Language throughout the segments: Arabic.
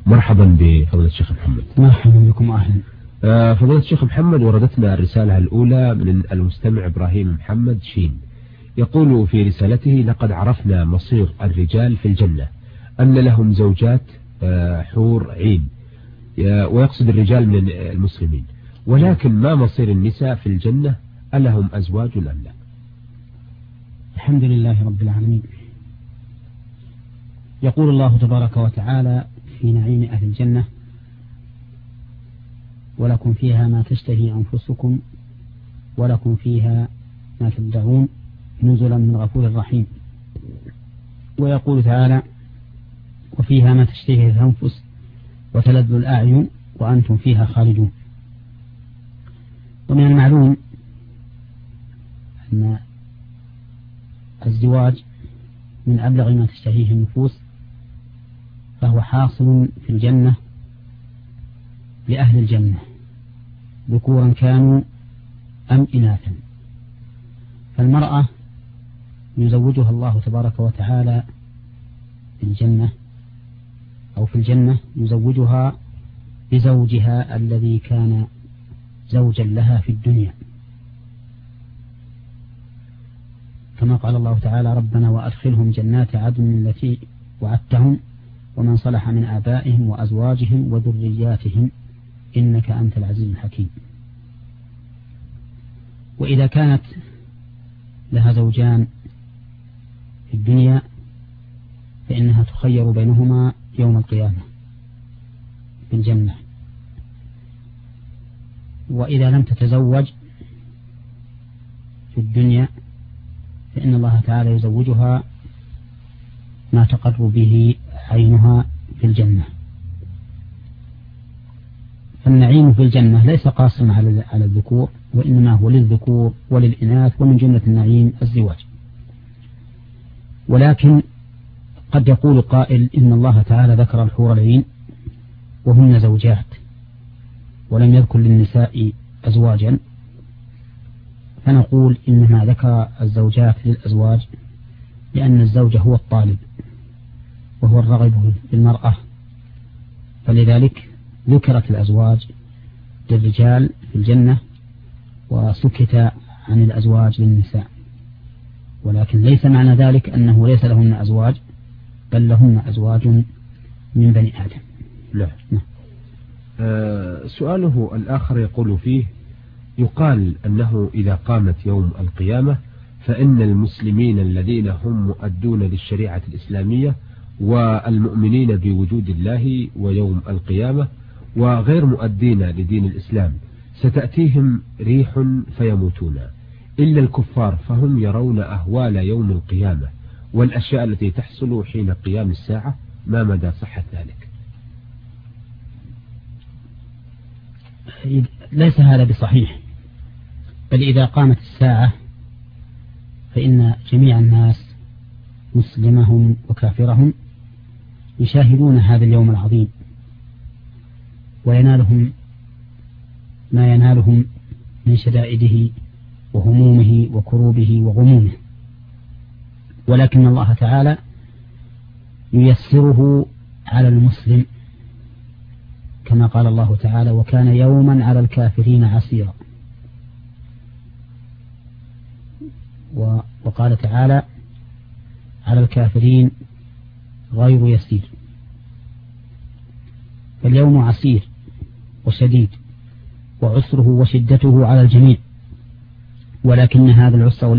مرحبا بفضيلة الشيخ محمد. مرحبا بكم أهلا. فضيلة الشيخ محمد، وردتنا الرسالة الأولى من المستمع إبراهيم محمد شين، يقول في رسالته: لقد عرفنا مصير الرجال في الجنة، أن لهم زوجات حور عين، ويقصد الرجال من المسلمين، ولكن ما مصير النساء في الجنة؟ ألهم أزواج أم لا؟ الحمد لله رب العالمين. يقول الله تبارك وتعالى في نعيم أهل الجنة: ولكم فيها ما تشتهي أنفسكم ولكم فيها ما تدعون نزلا من غفور رحيم. ويقول تعالى: وفيها ما تشتهي الأنفس وتلذ الأعين وأنتم فيها خالدون. ومن المعلوم أن الزواج من أبلغ ما تشتهيه النفوس، فهو حاصل في الجنة لأهل الجنة ذكورا كانوا أم إناثا. فالمرأة يزوجها الله تبارك وتعالى في الجنة، أو في الجنة يزوجها بزوجها الذي كان زوجا لها في الدنيا، كما قال الله تعالى: ربنا وأدخلهم جنات عدن التي وعدتهم ومن صلح من آبائهم وأزواجهم وذرياتهم إنك أنت العزيز الحكيم. وإذا كانت لها زوجان في الدنيا فإنها تخير بينهما يوم القيامة في الجنة. وإذا لم تتزوج في الدنيا فإن الله تعالى يزوجها ما تقر به عينها في الجنة. فالنعيم في الجنة ليس قاصرا على الذكور، وإنما هو للذكور وللإناث، ومن جملة النعيم الزواج. ولكن قد يقول قائل: إن الله تعالى ذكر الحور العين وهن زوجات ولم يذكر للنساء أزواجا، فنقول إنما ذكر الزوجات للأزواج لأن الزوج هو الطالب وهو الرغب بالمرأة، فلذلك ذكرت الأزواج للرجال في الجنة وسكت عن الأزواج للنساء. ولكن ليس معنى ذلك أنه ليس لهن أزواج، بل لهن أزواج من بني آدم. لا. سؤاله الآخر يقول فيه: يقال أنه إذا قامت يوم القيامة فإن المسلمين الذين هم مؤدون للشريعة الإسلامية والمؤمنين بوجود الله ويوم القيامة وغير مؤدين لدين الإسلام ستأتيهم ريح فيموتون، إلا الكفار فهم يرون أهوال يوم القيامة والأشياء التي تحصل حين قيام الساعة، ما مدى صحة ذلك؟ ليس هذا بصحيح، بل إذا قامت الساعة فإن جميع الناس مسلمهم وكافرهم يشاهدون هذا اليوم العظيم وينالهم ما ينالهم من شدائده وهمومه وكروبه وغمومه، ولكن الله تعالى ييسره على المسلم، كما قال الله تعالى: وكان يوما على الكافرين عسيرا. وقال تعالى: على الكافرين غير يسير. فاليوم عسير وشديد وعسره وشدته على الجميع، ولكن هذا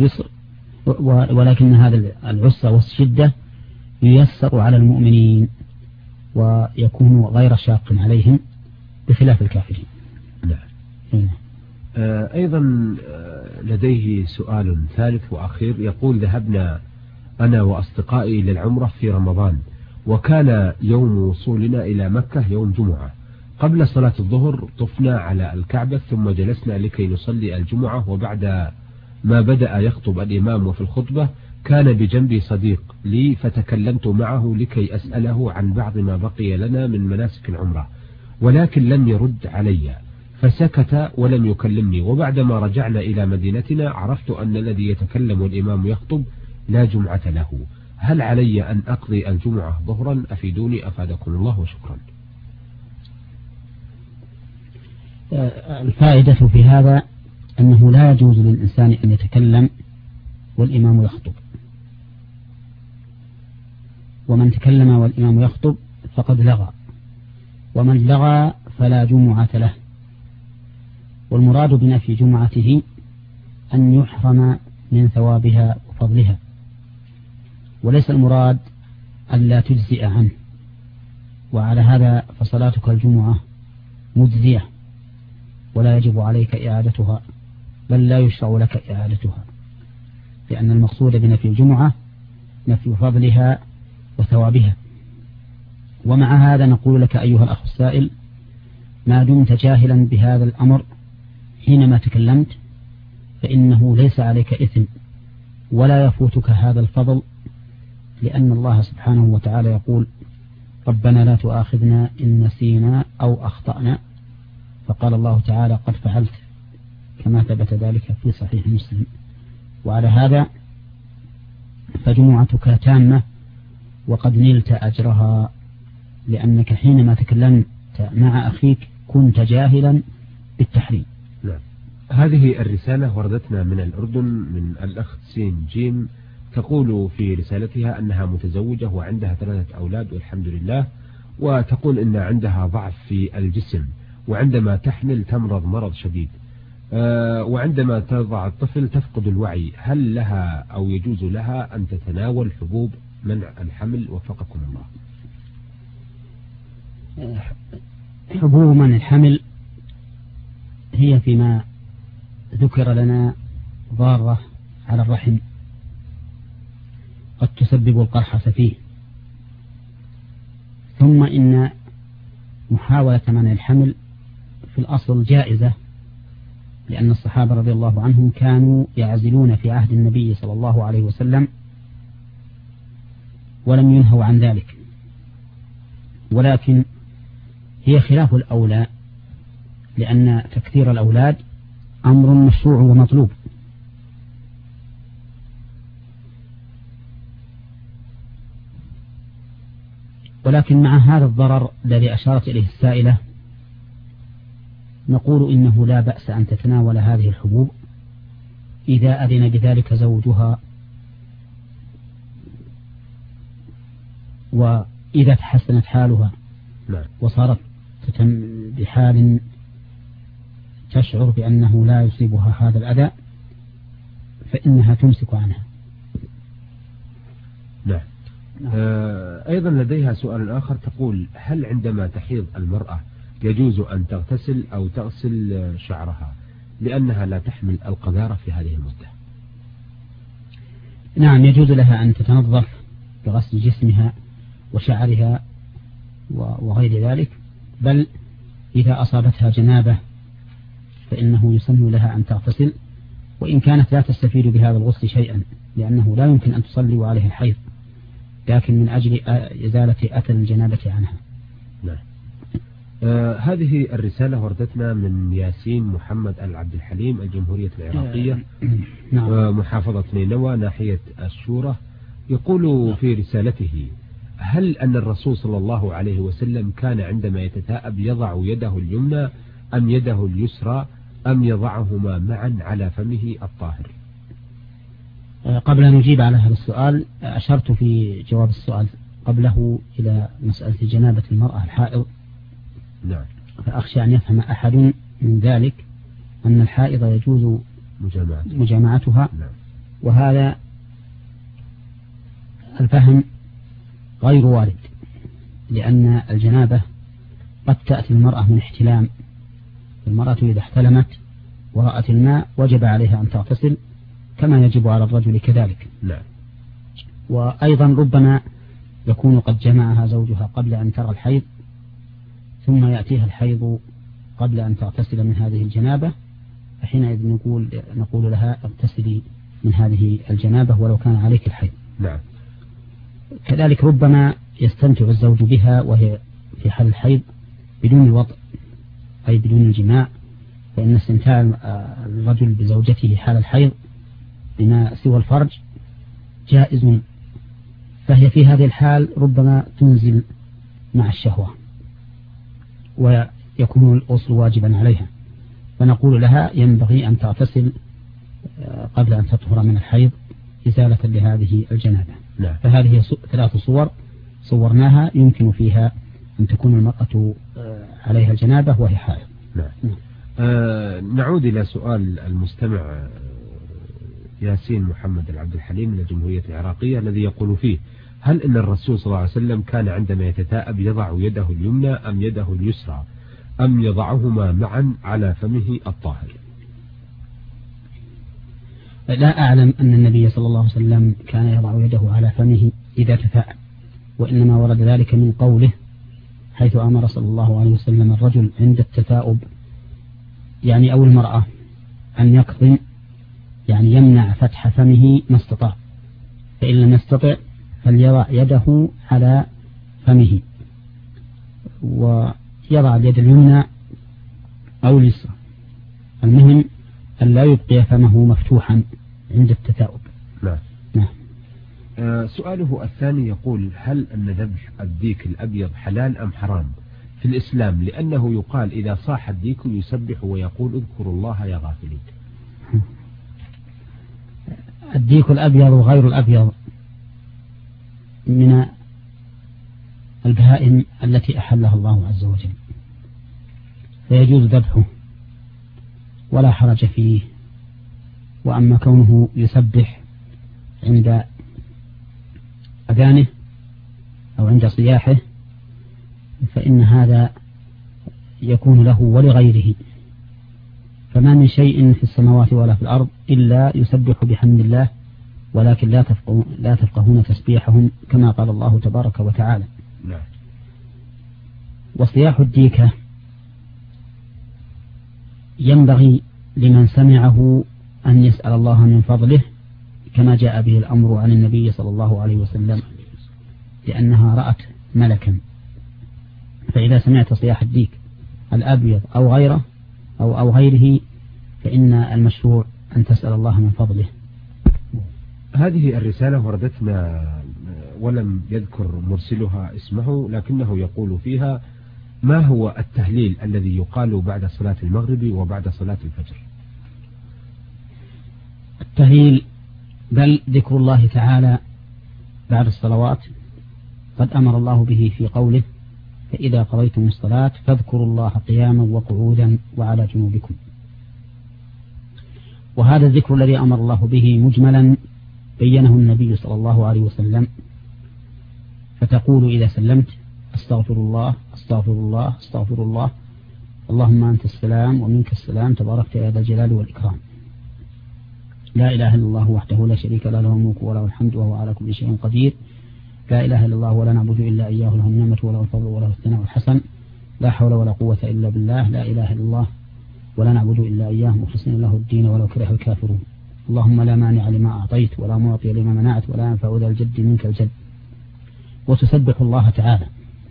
العسر والشدة ييسر على المؤمنين ويكون غير شاق عليهم بخلاف الكافرين. نعم. أيضا لديه سؤال ثالث وأخير، يقول: ذهبنا أنا وأصدقائي للعمرة في رمضان، وكان يوم وصولنا إلى مكة يوم جمعة. قبل صلاة الظهر طفنا على الكعبة ثم جلسنا لكي نصلي الجمعة، وبعد ما بدأ يخطب الإمام وفي الخطبة كان بجنبي صديق لي فتكلمت معه لكي أسأله عن بعض ما بقي لنا من مناسك العمرة، ولكن لم يرد علي فسكت ولم يكلمني. وبعدما رجعنا إلى مدينتنا عرفت أن الذي يتكلم والإمام يخطب لا جمعة له. هل علي أن أقضي الجمعة ظهرا؟ أفيدوني أفادكم الله وشكرا. الفائدة في هذا أنه لا يجوز للإنسان أن يتكلم والإمام يخطب، ومن تكلم والإمام يخطب فقد لغى، ومن لغى فلا جمعة له. والمراد بنفي جمعته أن يحرم من ثوابها وفضلها، وليس المراد أن لا تجزئ عنه. وعلى هذا فصلاتك الجمعة مجزية ولا يجب عليك إعادتها، بل لا يشرع لك إعادتها، لأن المقصود بنفي الجمعة نفي فضلها وثوابها. ومع هذا نقول لك أيها الأخ السائل، ما دمت جاهلا بهذا الأمر حينما تكلمت فإنه ليس عليك إثم ولا يفوتك هذا الفضل، لأن الله سبحانه وتعالى يقول: ربنا لا تؤاخذنا إن نسينا أو أخطأنا، فقال الله تعالى: قد فعلت، كما ثبت ذلك في صحيح مسلم. وعلى هذا فجمعتك تامة وقد نلت أجرها، لأنك حينما تكلمت مع أخيك كنت جاهلا بالتحريم. نعم. هذه الرسالة وردتنا من الأردن من الأخت سين جيم، تقول في رسالتها أنها متزوجة وعندها 3 أولاد والحمد لله، وتقول أن عندها ضعف في الجسم، وعندما تحمل تمرض مرض شديد، وعندما تضع الطفل تفقد الوعي. هل لها أو يجوز لها أن تتناول حبوب منع الحمل؟ وفقكم الله. حبوب منع الحمل هي فيما ذكر لنا ضارة على الرحم، قد تسبب القرحة فيه. ثم إن محاولة منع الحمل في الأصل جائزة، لأن الصحابة رضي الله عنهم كانوا يعزلون في عهد النبي صلى الله عليه وسلم ولم ينهوا عن ذلك، ولكن هي خلاف الأولى، لأن تكثير الأولاد أمر مشروع ومطلوب. ولكن مع هذا الضرر الذي أشارت إليه السائلة نقول إنه لا بأس أن تتناول هذه الحبوب إذا أذن بذلك زوجها، وإذا تحسنت حالها وصارت بحال تشعر بأنه لا يصيبها هذا الأذى فإنها تمسك عنها. نعم. أيضا لديها سؤال آخر، تقول: هل عندما تحيض المرأة يجوز أن تغتسل أو تغسل شعرها لأنها لا تحمل القذارة في هذه المدة؟ نعم، يجوز لها أن تتنظف بغسل جسمها وشعرها وغير ذلك، بل إذا أصابتها جنابة فإنه يسن لها أن تغتسل، وإن كانت لا تستفيد بهذا الغسل شيئا، لأنه لا يمكن أن تصلي وعليها الحيض، لكن من أجل إزالة أثر الجنابة عنها. نعم. هذه الرسالة وردتنا من ياسين محمد العبد الحليم، الجمهورية العراقية، نعم. محافظة نينوى ناحية الشورى. يقول في رسالته: هل أن الرسول صلى الله عليه وسلم كان عندما يتثاءب يضع يده اليمنى أم يده اليسرى أم يضعهما معا على فمه الطاهر؟ قبل أن نجيب على هذا السؤال أشرت في جواب السؤال قبله إلى مسألة جنابة المرأة الحائض. نعم. فأخشى أن يفهم أحد من ذلك أن الحائض يجوز مجامعتها. نعم. وهذا الفهم غير وارد، لأن الجنابة قد تأتي المرأة من احتلام. المرأة إذا احتلمت ورأت الماء وجب عليها أن تغتسل كما يجب على الرجل كذلك. نعم. وأيضا ربما يكون قد جمعها زوجها قبل أن ترى الحيض، ثم يأتيها الحيض قبل أن تغتسل من هذه الجنابة، فحينئذ نقول لها اغتسلي من هذه الجنابة ولو كان عليك الحيض. نعم. كذلك ربما يستمتع الزوج بها وهي في حال الحيض بدون الوطء، أي بدون الجماع، فإن استمتاع الرجل بزوجته حال الحيض بما سوى الفرج جائز، فهي في هذه الحال ربما تنزل مع الشهوة ويكون الغسل واجبا عليها. فنقول لها ينبغي أن تغتسل قبل أن تطهر من الحيض إزالة لهذه الجنابة. نعم. فهذه 3 صور صورناها يمكن فيها أن تكون المرأة عليها الجنابة وهي حائض. نعم. نعود إلى سؤال المستمع ياسين محمد العبد الحليم من الجمهورية العراقية الذي يقول فيه: هل إن الرسول صلى الله عليه وسلم كان عندما يتثاءب يضع يده اليمنى أم يده اليسرى أم يضعهما معا على فمه الطاهر؟ لا أعلم أن النبي صلى الله عليه وسلم كان يضع يده على فمه إذا تثاءب، وإنما ورد ذلك من قوله حيث أمر صلى الله عليه وسلم الرجل عند التثاؤب يعني أو المرأة أن يكظم، يعني يمنع فتح فمه ما استطاع، فإن لم يستطع فليضع يده على فمه ويضع اليد اليمنى أو اليسرى، المهم أن لا يبقي فمه مفتوحا عند التثاؤب. نعم. سؤاله الثاني يقول: هل أن ذبح الديك الأبيض حلال أم حرام في الإسلام؟ لأنه يقال إذا صاح الديك يسبح ويقول اذكروا الله يا غافلين. الديك الأبيض وغير الأبيض من البهائم التي أحلها الله عز وجل، فيجوز ذبحه ولا حرج فيه. وأما كونه يسبح عند أذانه أو عند صياحه فإن هذا يكون له ولغيره، فما من شيء في السماوات ولا في الأرض إلا يسبح بحمد الله، ولكن لا تفقهون تسبيحهم كما قال الله تبارك وتعالى. نعم. وصياح الديكة ينبغي لمن سمعه أن يسأل الله من فضله كما جاء به الأمر عن النبي صلى الله عليه وسلم، لأنها رأت ملكا. فإذا سمعت صياح الديك الأبيض أو غيره أو غيره فإن المشروع أن تسأل الله من فضله. هذه الرسالة وردتنا ولم يذكر مرسلها اسمه، لكنه يقول فيها: ما هو التهليل الذي يقال بعد صلاة المغرب وبعد صلاة الفجر؟ التهليل بل ذكر الله تعالى بعد الصلوات، قد أمر الله به في قوله: فإذا قضيتم الصلاة فاذكروا الله قياما وقعودا وعلى جنوبكم. وهذا الذكر الذي أمر الله به مجملا بينه النبي صلى الله عليه وسلم، فتقول إذا سلمت: استغفر الله استغفر الله استغفر الله، اللهم أنت السلام ومنك السلام تباركت يا ذا الجلال والإكرام، لا إله إلا الله وحده لا شريك له له الملك وله الحمد وهو على كل شيء قدير، لا إله إلا الله ولا نعبد إلا إياه له النعمة وله الفضل وله الثناء الحسن، لا حول ولا قوة إلا بالله، لا إله إلا الله ولا نعبد إلا إياه مخلصين له الدين ولو كره الكافرون، اللهم لا مانع لما أعطيت ولا معطي لما منعت ولا ينفع ذا الجد منك الجد. وتسبح الله تعالى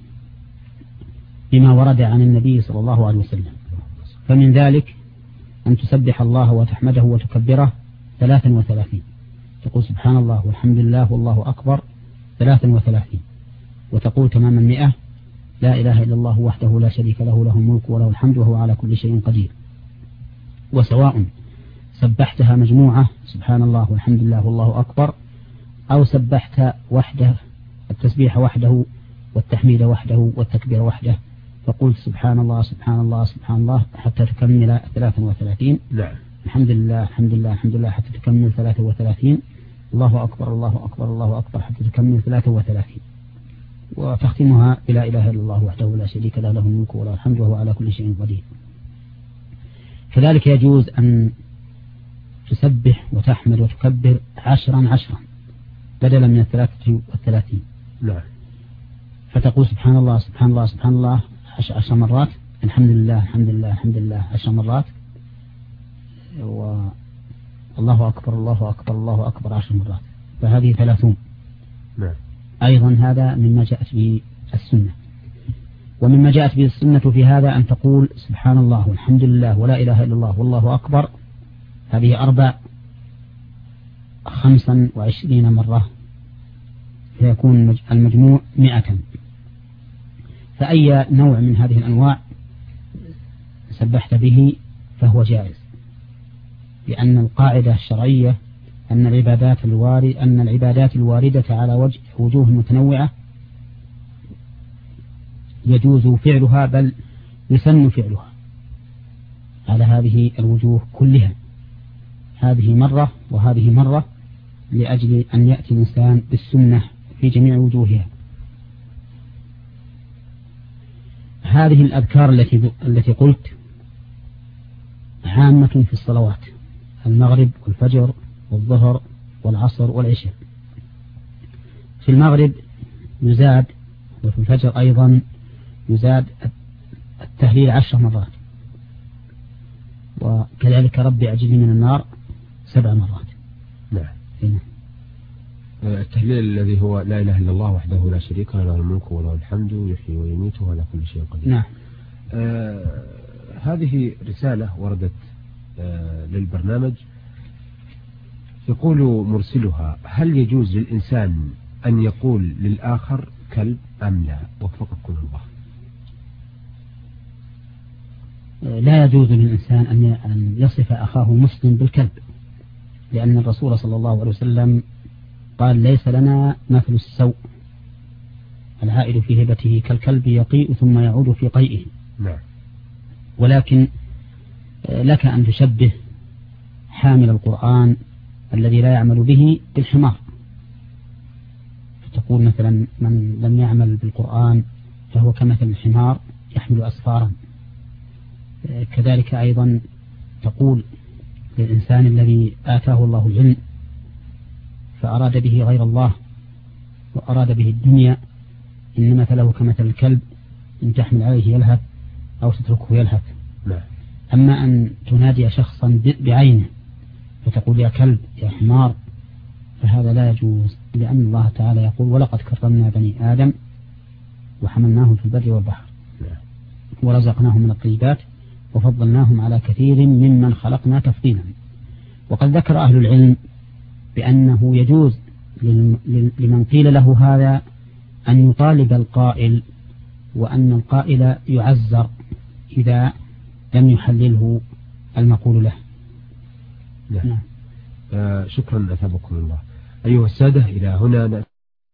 بما ورد عن النبي صلى الله عليه وسلم، فمن ذلك أن تسبح الله وتحمده وتكبره 33، تقول سبحان الله والحمد لله والله أكبر 33، وتقول تمام 100 لا إله إلا الله وحده لا شريك له له الملك وله الحمد وهو على كل شيء قدير. وسواء سبحتها مجموعة سبحان الله والحمد لله والله أكبر، أو سبحت وحده التسبيح وحده والتحميد وحده والتكبير وحده، فقلت سبحان الله سبحان الله سبحان الله حتى تكمل 33. نعم. الحمد لله الحمد لله الحمد لله حتى تكمل 33. الله أكبر الله أكبر الله أكبر حتى تكمل 33، وتختمها بلا إله إلا الله وحده لا شريك له له الملك وله الحمد وهو على كل شيء قدير. كذلك يجوز أن تسبح وتحمد وتكبر 10 بدلا من 33. نعم. فتقول سبحان الله سبحان الله سبحان الله 10 مرات، الحمد لله الحمد لله الحمد لله 10 مرات، والله أكبر الله أكبر الله أكبر 10 مرات، فهذه 30. نعم. أيضا هذا مما جاءت به السنة. ومما جاءت به السنة في هذا أن تقول سبحان الله والحمد لله ولا إله إلا الله والله أكبر، هذه 25 مرة، فيكون المجموع 100. فأي نوع من هذه الأنواع سبحت به فهو جائز، لأن القاعدة الشرعية أن العبادات الواردة على وجوه متنوعة يجوز فعلها بل يسن فعلها على هذه الوجوه كلها، هذه مرة وهذه مرة، لأجل أن يأتي الإنسان بالسنة في جميع وجوهها. هذه الأذكار التي قلت عامة في الصلوات: المغرب والفجر والظهر والعصر والعشاء. في المغرب يزاد، وفي الفجر أيضا يزاد التهليل 10 مرات، وكذلك ربي أجلني من النار 7 مرات. نعم. هنا. التهليل الذي هو لا إله إلا الله وحده لا شريك له، له الملك وله الحمد يحيي ويميت وعلى كل شيء قدير. نعم. هذه رسالة وردت للبرنامج، يقول مرسلها: هل يجوز للإنسان أن يقول للآخر كلب أم لا؟ وفقكم الله. لا يجوز للإنسان أن يصف أخاه مسلم بالكلب، لأن الرسول صلى الله عليه وسلم قال: ليس لنا مثل السوء، العائد في هبته كالكلب يقيء ثم يعود في قيئه. نعم. ولكن لك أن تشبه حامل القرآن الذي لا يعمل به بالحمار، فتقول مثلا: من لم يعمل بالقرآن فهو كمثل الحمار يحمل أسفارا. كذلك أيضا تقول للإنسان الذي آتاه الله العلم فأراد به غير الله وأراد به الدنيا: إن مثله كمثل الكلب إن تحمل عليه يلهث أو تتركه يلهث. نعم. أما أن تنادي شخصا بعينه فتقول: يا كلب، يا حمار، فهذا لا يجوز، لأن الله تعالى يقول: ولقد كرمنا بني آدم وحملناهم في البر والبحر ورزقناهم من الطيبات وفضلناهم على كثير ممن خلقنا تفضيلا. وقد ذكر أهل العلم بأنه يجوز لمن قيل له هذا أن يطالب القائل، وأن القائل يعزر إذا لم يحلله المقول له. نعم. شكرا أثابكم الله. أيها السادة، إلى هنا